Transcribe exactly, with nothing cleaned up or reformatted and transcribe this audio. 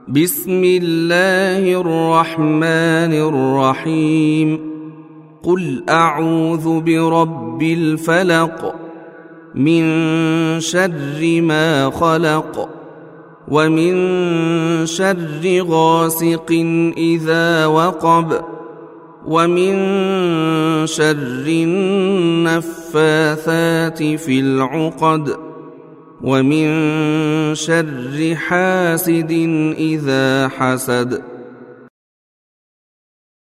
بسم الله الرحمن الرحيم قل أعوذ برب الفلق من شر ما خلق ومن شر غاسق إذا وقب ومن شر النفاثات في العقد ومن شر حاسد إذا حسد.